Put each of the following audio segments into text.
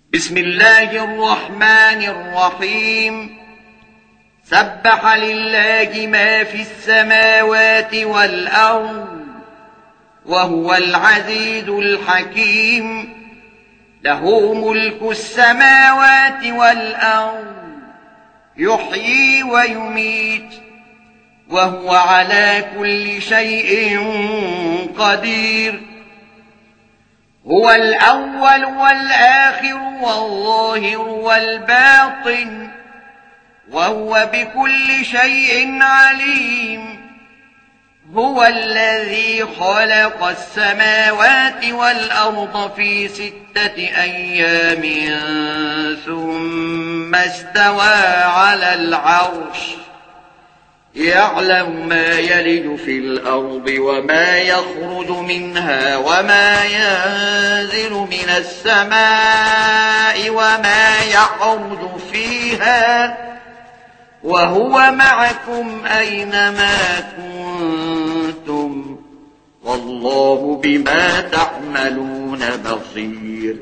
بسم الله الرحمن الرحيم. سبح لله ما في السماوات والأرض وهو العزيز الحكيم. له ملك السماوات والأرض يحيي ويميت وهو على كل شيء قدير. هو الأول والآخر والظاهر والباطن وهو بكل شيء عليم. هو الذي خلق السماوات والأرض في 6 أيام ثم استوى على العرش يعلم ما يلج في الأرض وما يخرج منها وما ينزل من السماء وما يعرج فيها وهو معكم أينما كنتم والله بما تعملون بصير.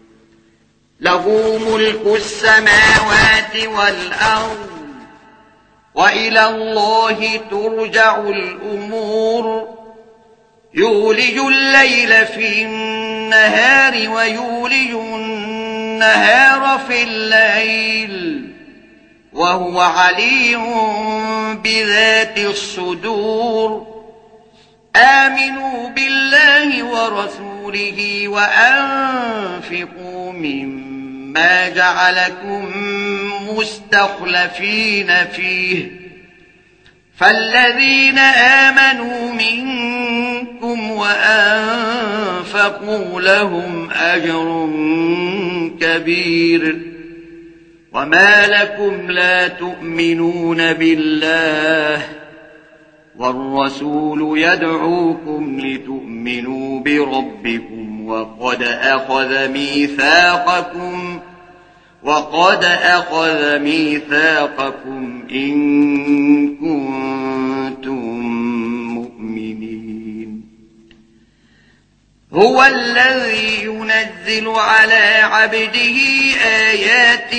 له ملك السماوات والأرض وإلى الله ترجع الأمور. يولج الليل في النهار ويولج النهار في الليل وهو عليم بذات الصدور. آمنوا بالله ورسوله وأنفقوا مما جعلكم مستخلفين فيه فالذين آمنوا منكم وأنفقوا لهم أجر كبير. وما لكم لا تؤمنون بالله والرسول يدعوكم لتؤمنوا بربكم وقد أخذ ميثاقكم إن كنتم مؤمنين. هو الذي ينزل على عبده آيات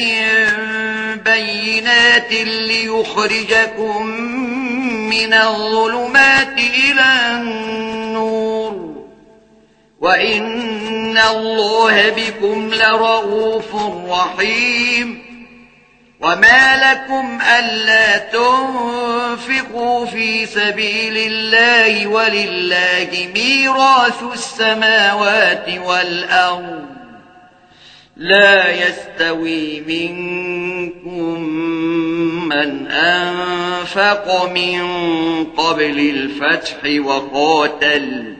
بينات ليخرجكم من الظلمات إلى النور وإن الله بكم لرؤوف رحيم. وما لكم ألا تنفقوا في سبيل الله ولله ميراث السماوات والأرض لا يستوي منكم من أنفق من قبل الفتح وقاتل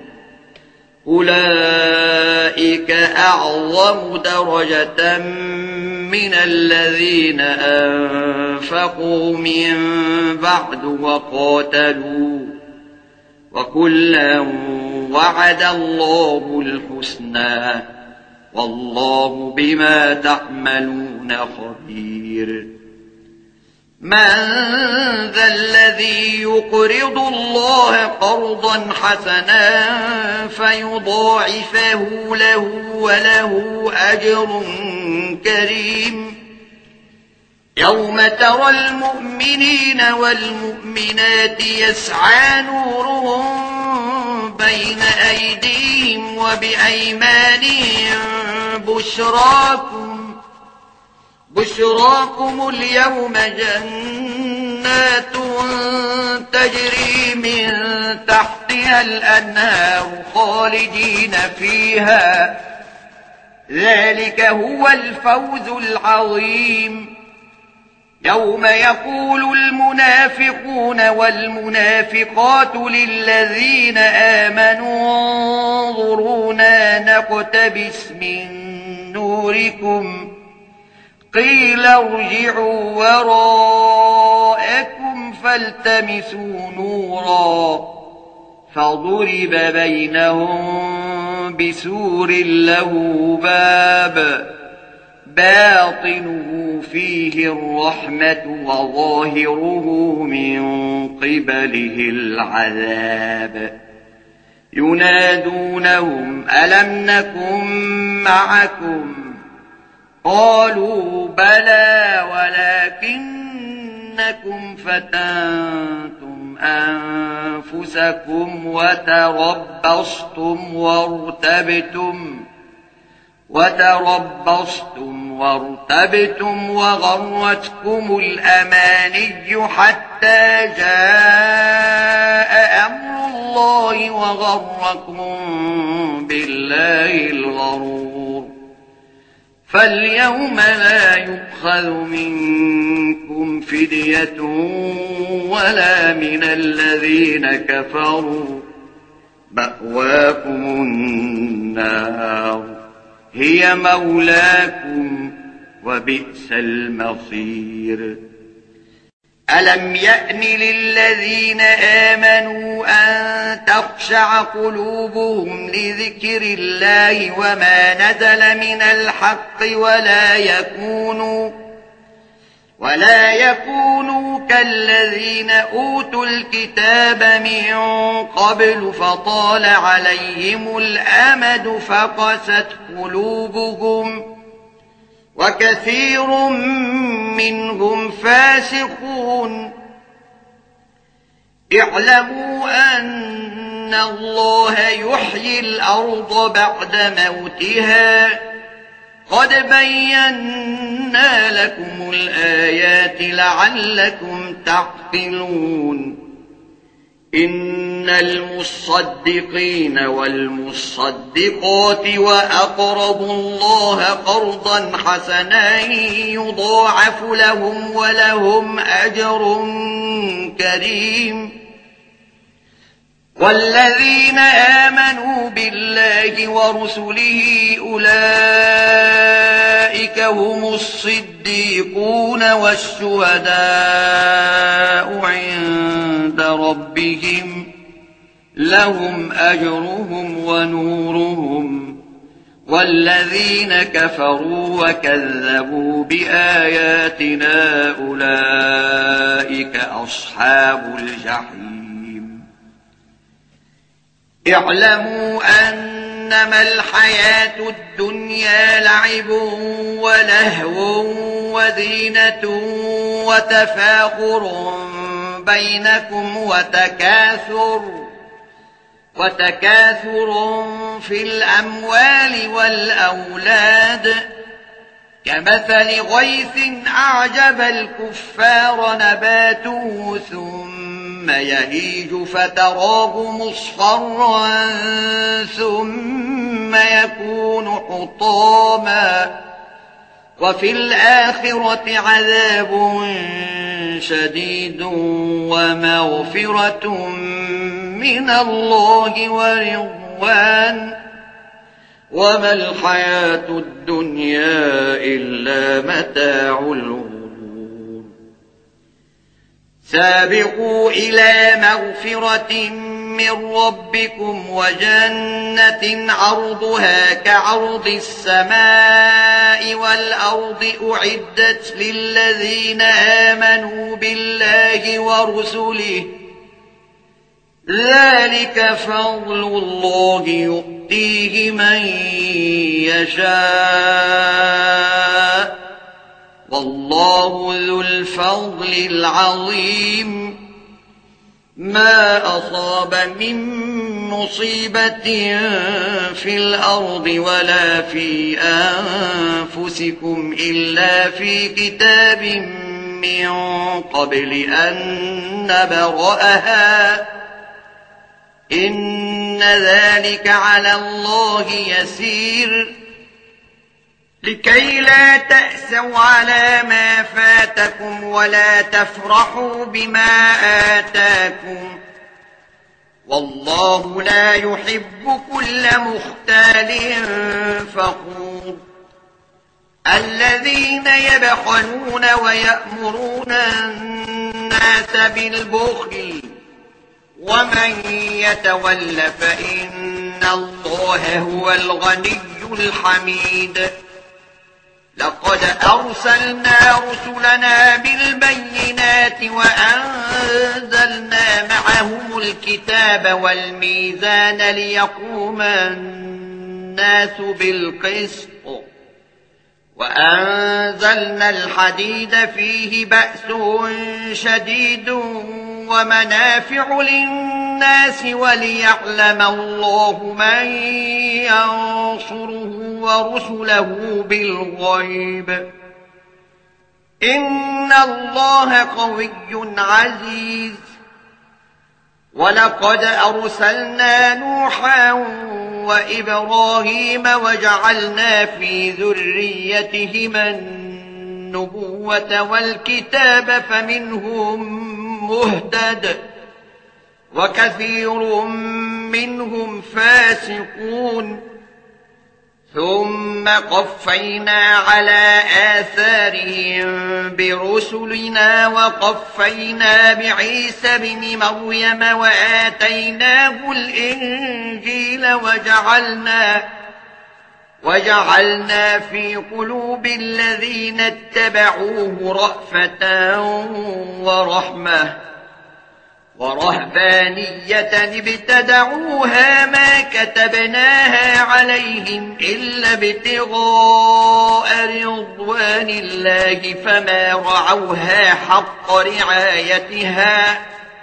أولئك أعظم درجة من الذين أنفقوا من بعد وقاتلوا وكلا وعد الله الحسنى والله بما تعملون خبير. من ذا الذي يقرض الله قرضا حسنا فيضاعفه له وله أجر كريم. يوم ترى المؤمنين والمؤمنات يسعى نورهم بين أيديهم وبأيمانهم بشراكم اليوم جنات تجري من تحتها الأنهار خالدين فيها ذلك هو الفوز العظيم. يوم يقول المنافقون والمنافقات للذين آمنوا انظرونا نقتبس من نوركم قيل ارجعوا وراءكم فالتمسوا نورا فضرب بينهم بسور له باب باطنه فيه الرحمة وظاهره من قبله العذاب. ينادونهم ألم نكن معكم قالوا بلى ولكنكم فتنتم أنفسكم وتربصتم وارتبتم وغرتكم الأماني حتى جاء أمر الله وغركم بالله الغرور فاليوم لا يؤخذ منكم فدية ولا من الذين كفروا مأواكم النار هي مولاكم وبئس المصير ألم يأن للذين آمنوا أن تخشع قلوبهم لذكر الله وما نزل من الحق ولا يكونوا كالذين أوتوا الكتاب من قبل فطال عليهم الأمد فقست قلوبهم وكثير منهم فاسقون اعلموا أن الله يحيي الأرض بعد موتها قد بينا لكم الآيات لعلكم تعقلون إن المصدقين والمصدقات وأقرضوا الله قرضا حسنا يضاعف لهم ولهم أجر كريم والذين آمنوا بالله ورسله أولئك هم الصديقون والشهداء عند ربهم لهم أجرهم ونورهم والذين كفروا وكذبوا بآياتنا أولئك أصحاب الجحيم اعلموا أنما الحياة الدنيا لعب ولهو وزينة وتفاخر بينكم وتكاثر في الأموال والأولاد كمثل غيث أعجب الكفار نباته ثم يهيج فتراه مصفرا ثم يكون حطاما وفي الآخرة عذاب شديد ومغفرة من الله ورضوان وما الحياة الدنيا إلا متاع الغرور سابقوا إلى مغفرة من ربكم وجنة عرضها كعرض السماء والأرض أعدت للذين آمنوا بالله ورسله ذلك فضل الله يؤتيه من يشاء والله ذو الفضل العظيم ما أصاب من مصيبة في الأرض ولا في أنفسكم إلا في كتاب من قبل أن نبرأها إن ذلك على الله يسير لكي لا تأسوا على ما فاتكم ولا تفرحوا بما آتاكم والله لا يحب كل مختال فخور الذين يبخلون ويأمرون الناس بالبخل ومن يتول فإن الله هو الغني الحميد لقد أرسلنا رسلنا بالبينات وأنزلنا معهم الكتاب والميزان ليقوم الناس بالقسط وأنزلنا الحديد فيه بأس شديد ومنافع للناس وليعلم الله من ينصره ورسله بالغيب إن الله قوي عزيز ولقد أرسلنا نوحا وإبراهيم وجعلنا في ذريتهما النبوة والكتاب فمنهم مهتد وكثير منهم فاسقون ثم قفينا على آثارهم برسلنا وقفينا بعيسى بن مريم وآتيناه الإنجيل وجعلنا في قلوب الذين اتبعوه رأفة ورحمة ورهبانية ابتدعوها ما كتبناها عليهم إلا ابتغاء رضوان الله فما رعوها حق رعايتها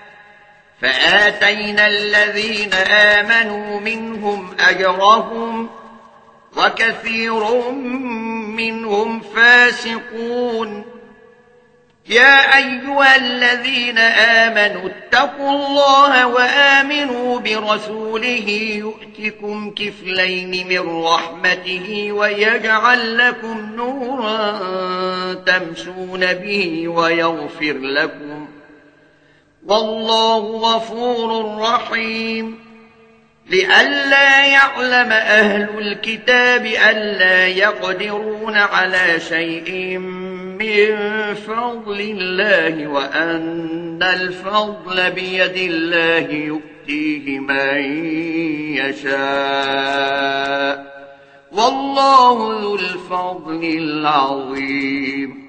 فآتينا الذين آمنوا منهم أجرهم وكثير منهم فاسقون يا أيها الذين آمنوا اتقوا الله وآمنوا برسوله يؤتكم كفلين من رحمته ويجعل لكم نورا تمشون به ويغفر لكم والله غفور رحيم لئلا يعلم أهل الكتاب ألا يقدرون على شيء من فضل الله وأن الفضل بيد الله يؤتيه من يشاء والله ذو الفضل العظيم